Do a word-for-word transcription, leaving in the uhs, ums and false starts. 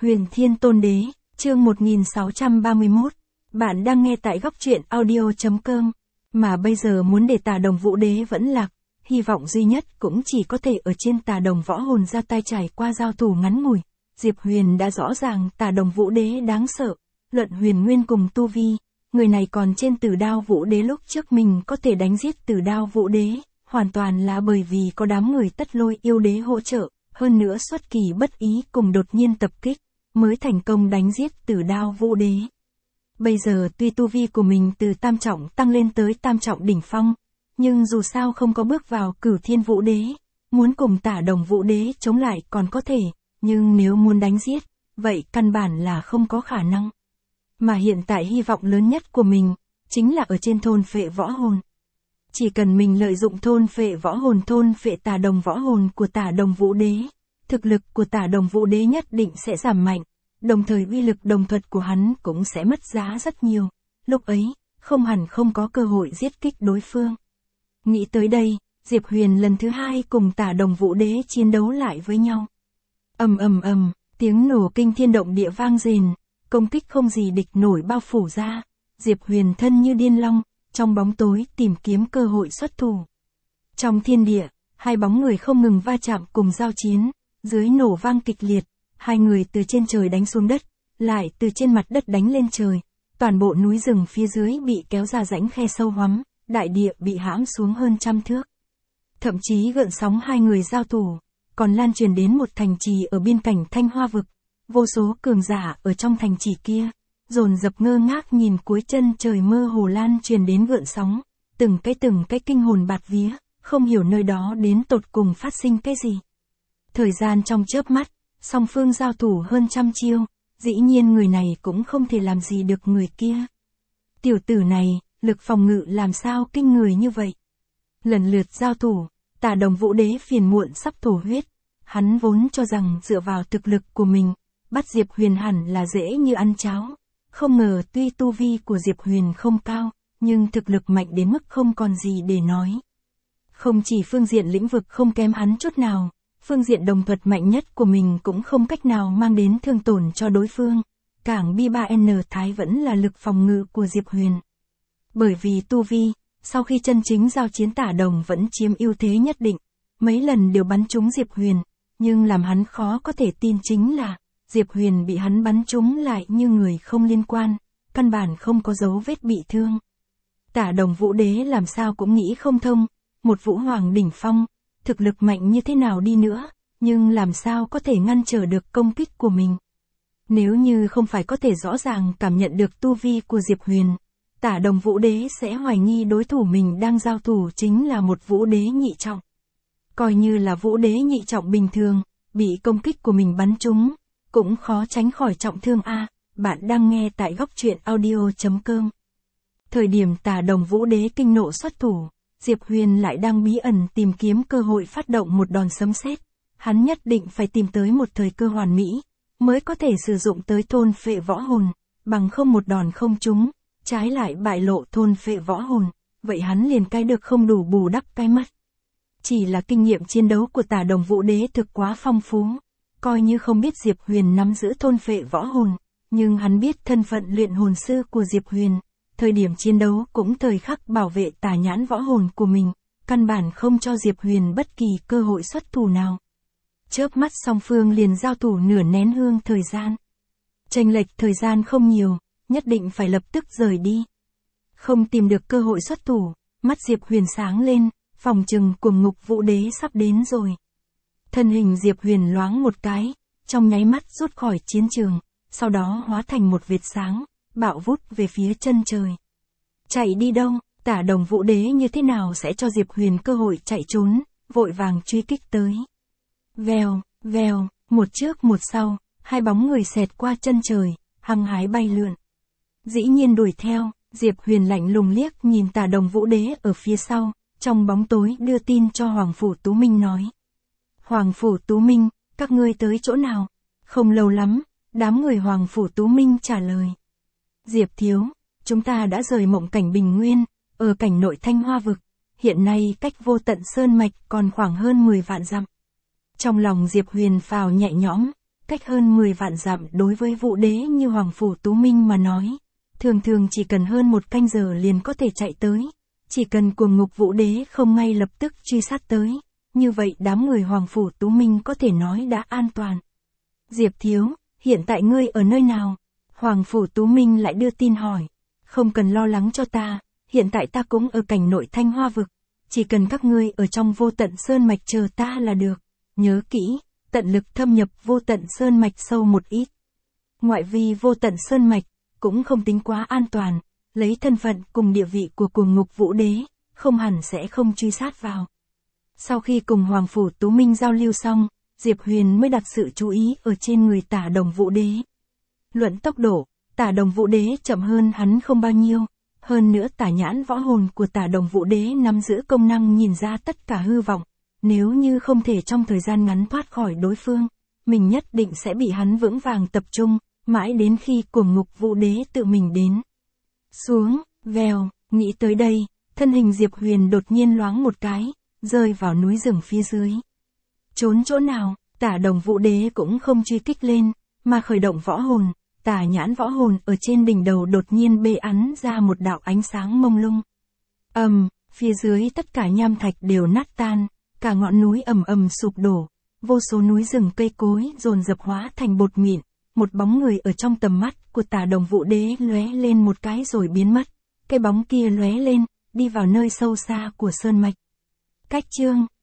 Huyền Thiên Tôn Đế, chương một nghìn sáu trăm ba mươi mốt. Bạn đang nghe tại góc truyện audio.com. Mà bây giờ muốn để Tà Đồng Vũ Đế vẫn lạc, hy vọng duy nhất cũng chỉ có thể ở trên Tà Đồng Võ Hồn ra tay trải qua giao thủ ngắn ngủi. Diệp Huyền đã rõ ràng Tà Đồng Vũ Đế đáng sợ, luận huyền nguyên cùng tu vi, người này còn trên Tử Đao Vũ Đế lúc trước mình có thể đánh giết Tử Đao Vũ Đế, hoàn toàn là bởi vì có đám người Tất Lôi yêu đế hỗ trợ, hơn nữa xuất kỳ bất ý cùng đột nhiên tập kích, mới thành công đánh giết Tử Đao Vũ Đế. Bây giờ tuy tu vi của mình từ tam trọng tăng lên tới tam trọng đỉnh phong, nhưng dù sao không có bước vào Cửu Thiên Vũ Đế, muốn cùng Tả Đồng Vũ Đế chống lại còn có thể, nhưng nếu muốn đánh giết, vậy căn bản là không có khả năng. Mà hiện tại hy vọng lớn nhất của mình, chính là ở trên thôn phệ võ hồn. Chỉ cần mình lợi dụng thôn phệ võ hồn thôn phệ Tà Đồng võ hồn của Tả Đồng Vũ Đế, thực lực của Tả Đồng Vũ Đế nhất định sẽ giảm mạnh, đồng thời uy lực đồng thuật của hắn cũng sẽ mất giá rất nhiều, lúc ấy, không hẳn không có cơ hội giết kích đối phương. Nghĩ tới đây, Diệp Huyền lần thứ hai cùng Tả Đồng Vũ Đế chiến đấu lại với nhau. Ầm ầm ầm, tiếng nổ kinh thiên động địa vang rền, công kích không gì địch nổi bao phủ ra, Diệp Huyền thân như điên long, trong bóng tối tìm kiếm cơ hội xuất thủ. Trong thiên địa, hai bóng người không ngừng va chạm cùng giao chiến, dưới nổ vang kịch liệt, hai người từ trên trời đánh xuống đất, lại từ trên mặt đất đánh lên trời, toàn bộ núi rừng phía dưới bị kéo ra rãnh khe sâu hoắm, đại địa bị hãm xuống hơn trăm thước. Thậm chí gợn sóng hai người giao thủ, còn lan truyền đến một thành trì ở biên cảnh Thanh Hoa vực, vô số cường giả ở trong thành trì kia, dồn dập ngơ ngác nhìn cuối chân trời mơ hồ lan truyền đến gợn sóng, từng cái từng cái kinh hồn bạt vía, không hiểu nơi đó đến tột cùng phát sinh cái gì. Thời gian trong chớp mắt, song phương giao thủ hơn trăm chiêu, dĩ nhiên người này cũng không thể làm gì được người kia. Tiểu tử này, lực phòng ngự làm sao kinh người như vậy? Lần lượt giao thủ, Tả Đồng Vũ Đế phiền muộn sắp thổ huyết, hắn vốn cho rằng dựa vào thực lực của mình, bắt Diệp Huyền hẳn là dễ như ăn cháo. Không ngờ tuy tu vi của Diệp Huyền không cao, nhưng thực lực mạnh đến mức không còn gì để nói. Không chỉ phương diện lĩnh vực không kém hắn chút nào, phương diện đồng thuật mạnh nhất của mình cũng không cách nào mang đến thương tổn cho đối phương. Cảng B ba N Thái vẫn là lực phòng ngự của Diệp Huyền. Bởi vì tu vi, sau khi chân chính giao chiến Tả Đồng vẫn chiếm ưu thế nhất định, mấy lần đều bắn trúng Diệp Huyền, nhưng làm hắn khó có thể tin chính là, Diệp Huyền bị hắn bắn trúng lại như người không liên quan, căn bản không có dấu vết bị thương. Tả Đồng Vũ Đế làm sao cũng nghĩ không thông, một Vũ Hoàng đỉnh phong, thực lực mạnh như thế nào đi nữa, nhưng làm sao có thể ngăn trở được công kích của mình. Nếu như không phải có thể rõ ràng cảm nhận được tu vi của Diệp Huyền, Tả Đồng Vũ Đế sẽ hoài nghi đối thủ mình đang giao thủ chính là một Vũ Đế nhị trọng. Coi như là Vũ Đế nhị trọng bình thường, bị công kích của mình bắn trúng, cũng khó tránh khỏi trọng thương a. Bạn đang nghe tại góc truyện audio.com. Thời điểm Tả Đồng Vũ Đế kinh nộ xuất thủ, Diệp Huyền lại đang bí ẩn tìm kiếm cơ hội phát động một đòn sấm sét. Hắn nhất định phải tìm tới một thời cơ hoàn mỹ, mới có thể sử dụng tới thôn phệ võ hồn, bằng không một đòn không trúng, trái lại bại lộ thôn phệ võ hồn, vậy hắn liền cái được không đủ bù đắp cái mất. Chỉ là kinh nghiệm chiến đấu của Tả Đồng Vũ Đế thực quá phong phú, coi như không biết Diệp Huyền nắm giữ thôn phệ võ hồn, nhưng hắn biết thân phận luyện hồn sư của Diệp Huyền, thời điểm chiến đấu cũng thời khắc bảo vệ tà nhãn võ hồn của mình, căn bản không cho Diệp Huyền bất kỳ cơ hội xuất thủ nào. Chớp mắt song phương liền giao thủ nửa nén hương thời gian. Chênh lệch thời gian không nhiều, nhất định phải lập tức rời đi. Không tìm được cơ hội xuất thủ, mắt Diệp Huyền sáng lên, phòng chừng cuồng ngục Vũ Đế sắp đến rồi. Thân hình Diệp Huyền loáng một cái, trong nháy mắt rút khỏi chiến trường, sau đó hóa thành một vệt sáng, bạo vút về phía chân trời. Chạy đi đâu, Tả Đồng Vũ Đế như thế nào sẽ cho Diệp Huyền cơ hội chạy trốn, vội vàng truy kích tới. Vèo, vèo, một trước một sau, hai bóng người xẹt qua chân trời, hăng hái bay lượn. Dĩ nhiên đuổi theo, Diệp Huyền lạnh lùng liếc nhìn Tả Đồng Vũ Đế ở phía sau, trong bóng tối đưa tin cho Hoàng Phủ Tú Minh nói. Hoàng Phủ Tú Minh, các ngươi tới chỗ nào? Không lâu lắm, đám người Hoàng Phủ Tú Minh trả lời. Diệp thiếu, chúng ta đã rời Mộng Cảnh Bình Nguyên, ở cảnh nội Thanh Hoa vực, hiện nay cách Vô Tận Sơn Mạch còn khoảng hơn mười vạn dặm. Trong lòng Diệp Huyền phào nhẹ nhõm, cách hơn mười vạn dặm đối với Vũ Đế như Hoàng Phủ Tú Minh mà nói. Thường thường chỉ cần hơn một canh giờ liền có thể chạy tới. Chỉ cần cuồng ngục Vũ Đế không ngay lập tức truy sát tới. Như vậy đám người Hoàng Phủ Tú Minh có thể nói đã an toàn. Diệp Thiếu, hiện tại ngươi ở nơi nào? Hoàng Phủ Tú Minh lại đưa tin hỏi. Không cần lo lắng cho ta, hiện tại ta cũng ở cảnh nội Thanh Hoa Vực. Chỉ cần các ngươi ở trong Vô Tận Sơn Mạch chờ ta là được. Nhớ kỹ, tận lực thâm nhập Vô Tận Sơn Mạch sâu một ít. Ngoại vi Vô Tận Sơn Mạch, cũng không tính quá an toàn, lấy thân phận cùng địa vị của cuồng ngục Vũ Đế, không hẳn sẽ không truy sát vào. Sau khi cùng Hoàng Phủ Tú Minh giao lưu xong, Diệp Huyền mới đặt sự chú ý ở trên người Tả Đồng Vũ Đế. Luận tốc độ, Tả Đồng Vũ Đế chậm hơn hắn không bao nhiêu, hơn nữa tả nhãn võ hồn của Tả Đồng Vũ Đế nắm giữ công năng nhìn ra tất cả hư vọng, nếu như không thể trong thời gian ngắn thoát khỏi đối phương, mình nhất định sẽ bị hắn vững vàng tập trung, mãi đến khi cuồng ngục Vũ Đế tự mình đến. Xuống, vèo, nghĩ tới đây, thân hình Diệp Huyền đột nhiên loáng một cái, rơi vào núi rừng phía dưới. Trốn chỗ nào, Tả Đồng Vũ Đế cũng không truy kích lên, mà khởi động võ hồn, tả nhãn võ hồn ở trên đỉnh đầu đột nhiên bê ắn ra một đạo ánh sáng mông lung. Ầm, um, phía dưới tất cả nham thạch đều nát tan, cả ngọn núi ầm ầm sụp đổ, vô số núi rừng cây cối dồn dập hóa thành bột mịn, một bóng người ở trong tầm mắt của Tả Đồng Vũ Đế lóe lên một cái rồi biến mất, cái bóng kia lóe lên, đi vào nơi sâu xa của sơn mạch. Cách chương